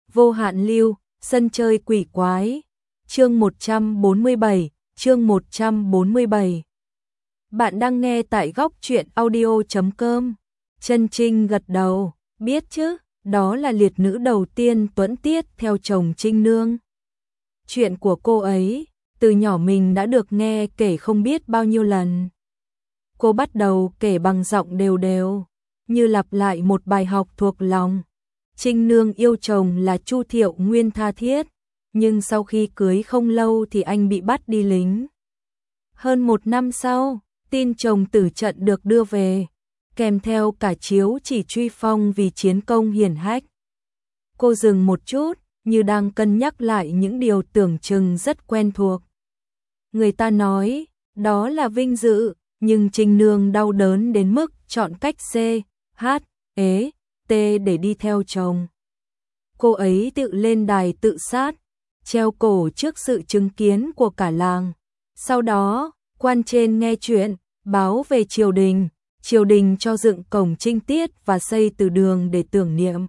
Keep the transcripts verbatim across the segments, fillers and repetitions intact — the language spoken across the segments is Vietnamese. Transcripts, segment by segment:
Vô hạn lưu, sân chơi quỷ quái. Chương một trăm bốn mươi bảy, chương một trăm bốn mươi bảy. Bạn đang nghe tại góc truyện audio chấm com. Chân Trinh gật đầu, biết chứ, đó là liệt nữ đầu tiên tuẫn tiết theo chồng Trinh Nương. Chuyện của cô ấy, từ nhỏ mình đã được nghe kể không biết bao nhiêu lần. Cô bắt đầu kể bằng giọng đều đều, như lặp lại một bài học thuộc lòng. Trinh Nương yêu chồng là Chu Thiệu Nguyên tha thiết, nhưng sau khi cưới không lâu thì anh bị bắt đi lính. Hơn một năm sau, tin chồng tử trận được đưa về, kèm theo cả chiếu chỉ truy phong vì chiến công hiển hách. Cô dừng một chút, như đang cân nhắc lại những điều tưởng chừng rất quen thuộc. Người ta nói, đó là vinh dự, nhưng Trinh Nương đau đớn đến mức chọn cách C, H, E, T để đi theo chồng. Cô ấy tự lên đài tự sát, treo cổ trước sự chứng kiến của cả làng. Sau đó, quan trên nghe chuyện, báo về triều đình, triều đình cho dựng cổng trinh tiết và xây từ đường để tưởng niệm.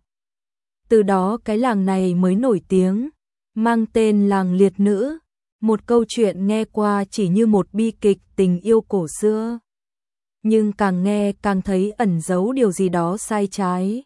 Từ đó cái làng này mới nổi tiếng, mang tên làng liệt nữ, một câu chuyện nghe qua chỉ như một bi kịch tình yêu cổ xưa. Nhưng càng nghe càng thấy ẩn giấu điều gì đó sai trái.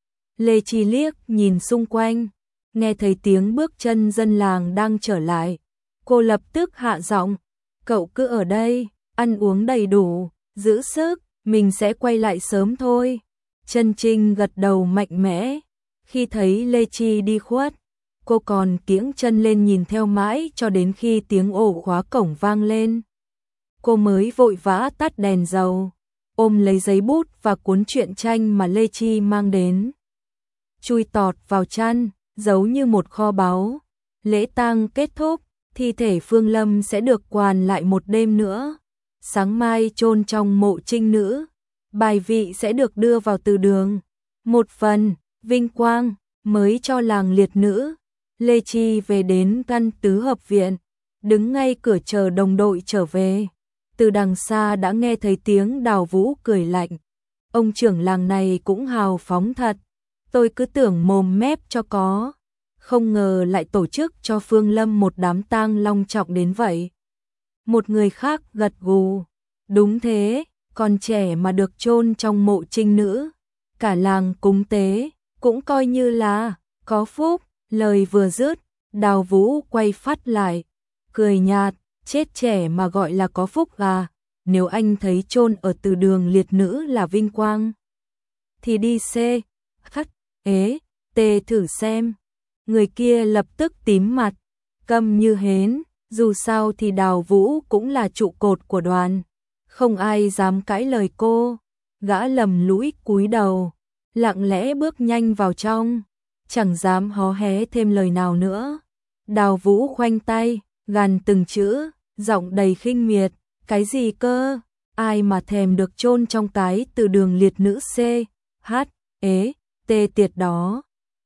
Lê Chi liếc nhìn xung quanh, nghe thấy tiếng bước chân dân làng đang trở lại. Cô lập tức hạ giọng, cậu cứ ở đây, ăn uống đầy đủ, giữ sức, mình sẽ quay lại sớm thôi. Chân Trinh gật đầu mạnh mẽ, khi thấy Lê Chi đi khuất, cô còn kiễng chân lên nhìn theo mãi cho đến khi tiếng ổ khóa cổng vang lên. Cô mới vội vã tắt đèn dầu, ôm lấy giấy bút và cuốn truyện tranh mà Lê Chi mang đến. Chui tọt vào chăn, giấu như một kho báu. Lễ tang kết thúc, thi thể Phương Lâm sẽ được quàn lại một đêm nữa. Sáng mai chôn trong mộ Trinh nữ, bài vị sẽ được đưa vào từ đường. Một phần vinh quang mới cho làng liệt nữ. Lê Chi về đến căn tứ hợp viện, đứng ngay cửa chờ đồng đội trở về. Từ đằng xa đã nghe thấy tiếng Đào Vũ cười lạnh. Ông trưởng làng này cũng hào phóng thật. Tôi cứ tưởng mồm mép cho có, không ngờ lại tổ chức cho Phương Lâm một đám tang long trọng đến vậy. Một người khác gật gù, đúng thế, còn trẻ mà được chôn trong mộ Trinh nữ, cả làng cúng tế, cũng coi như là có phúc. Lời vừa dứt, Đào Vũ quay phát lại, cười nhạt, chết trẻ mà gọi là có phúc à, nếu anh thấy chôn ở từ đường liệt nữ là vinh quang, thì đi C, khắc, ế, tê thử xem. Người kia lập tức tím mặt, câm như hến, dù sao thì Đào Vũ cũng là trụ cột của đoàn, không ai dám cãi lời cô. Gã lầm lũi cúi đầu, lặng lẽ bước nhanh vào trong, chẳng dám hó hé thêm lời nào nữa. Đào Vũ khoanh tay, gằn từng chữ, giọng đầy khinh miệt, cái gì cơ, ai mà thèm được chôn trong cái từ đường liệt nữ C, H, E, T tiệt đó.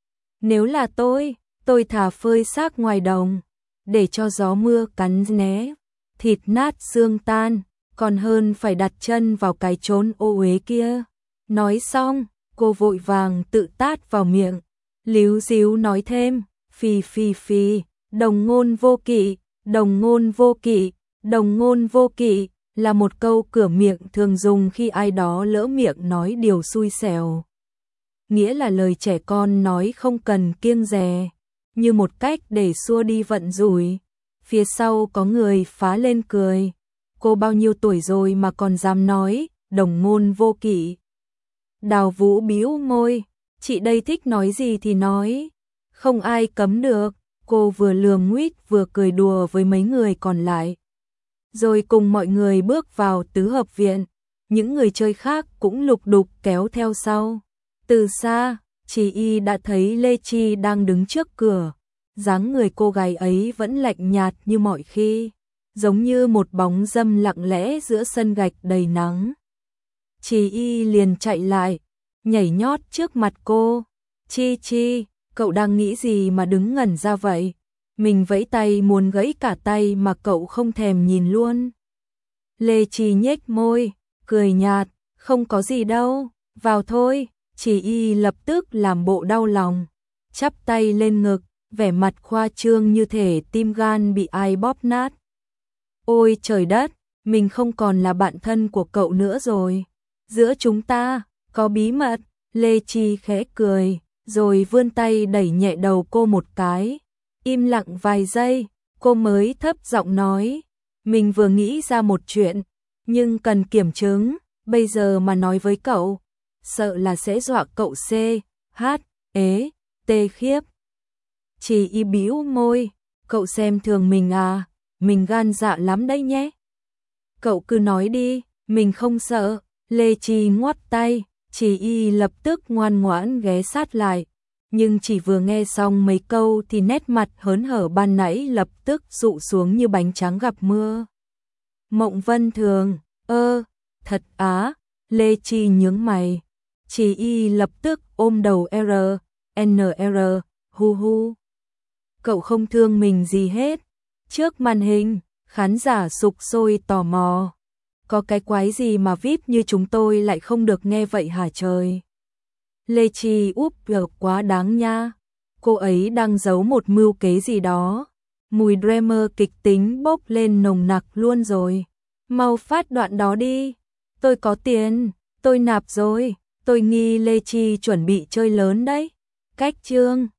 Nếu là tôi, tôi thà phơi xác ngoài đồng, để cho gió mưa cắn né, thịt nát xương tan, còn hơn phải đặt chân vào cái chốn ô uế kia. Nói xong, cô vội vàng tự tát vào miệng, líu díu nói thêm, phì phì phì, đồng ngôn vô kỵ, đồng ngôn vô kỵ, đồng ngôn vô kỵ, là một câu cửa miệng thường dùng khi ai đó lỡ miệng nói điều xui xẻo. Nghĩa là lời trẻ con nói không cần kiêng dè, như một cách để xua đi vận rủi. Phía sau có người phá lên cười, cô bao nhiêu tuổi rồi mà còn dám nói, đồng ngôn vô kỵ. Đào Vũ bĩu môi, chị đây thích nói gì thì nói, không ai cấm được. Cô vừa lườm nguýt vừa cười đùa với mấy người còn lại, rồi cùng mọi người bước vào tứ hợp viện. Những người chơi khác cũng lục đục kéo theo sau. Từ xa, Chỉ Y đã thấy Lê Chi đang đứng trước cửa, dáng người cô gái ấy vẫn lạnh nhạt như mọi khi, giống như một bóng dâm lặng lẽ giữa sân gạch đầy nắng. Chỉ Y liền chạy lại, nhảy nhót trước mặt cô. Chi Chi, cậu đang nghĩ gì mà đứng ngẩn ra vậy? Mình vẫy tay muốn gãy cả tay mà cậu không thèm nhìn luôn. Lê Chi nhếch môi, cười nhạt, không có gì đâu, vào thôi. Chỉ Y lập tức làm bộ đau lòng. chắp tay lên ngực, vẻ mặt khoa trương như thể tim gan bị ai bóp nát. Ôi trời đất, mình không còn là bạn thân của cậu nữa rồi. Giữa chúng ta, có bí mật. Lê Chi khẽ cười, rồi vươn tay đẩy nhẹ đầu cô một cái. Im lặng vài giây, cô mới thấp giọng nói. Mình vừa nghĩ ra một chuyện, nhưng cần kiểm chứng, bây giờ mà nói với cậu, sợ là sẽ dọa cậu C, H, ế, tê khiếp. Chỉ y bĩu môi, cậu xem thường mình à, mình gan dạ lắm đấy nhé. Cậu cứ nói đi, mình không sợ. Lê Chi ngoắt tay, Chỉ y lập tức ngoan ngoãn ghé sát lại. Nhưng chỉ vừa nghe xong mấy câu thì nét mặt hớn hở ban nãy lập tức rụ xuống như bánh tráng gặp mưa. Mộng Vân Thường, ơ, thật á, Lê Chi nhướng mày. Chỉ y lập tức ôm đầu R, N R, hu hu. Cậu không thương mình gì hết. Trước màn hình, khán giả sục sôi tò mò. Có cái quái gì mà vi ai pi như chúng tôi lại không được nghe vậy hả trời? Lê Chi úp được quá đáng nha. Cô ấy đang giấu một mưu kế gì đó. Mùi drama kịch tính bốc lên nồng nặc luôn rồi. Mau phát đoạn đó đi. Tôi có tiền, tôi nạp rồi. Tôi nghi Lê Chi chuẩn bị chơi lớn đấy. Cách chương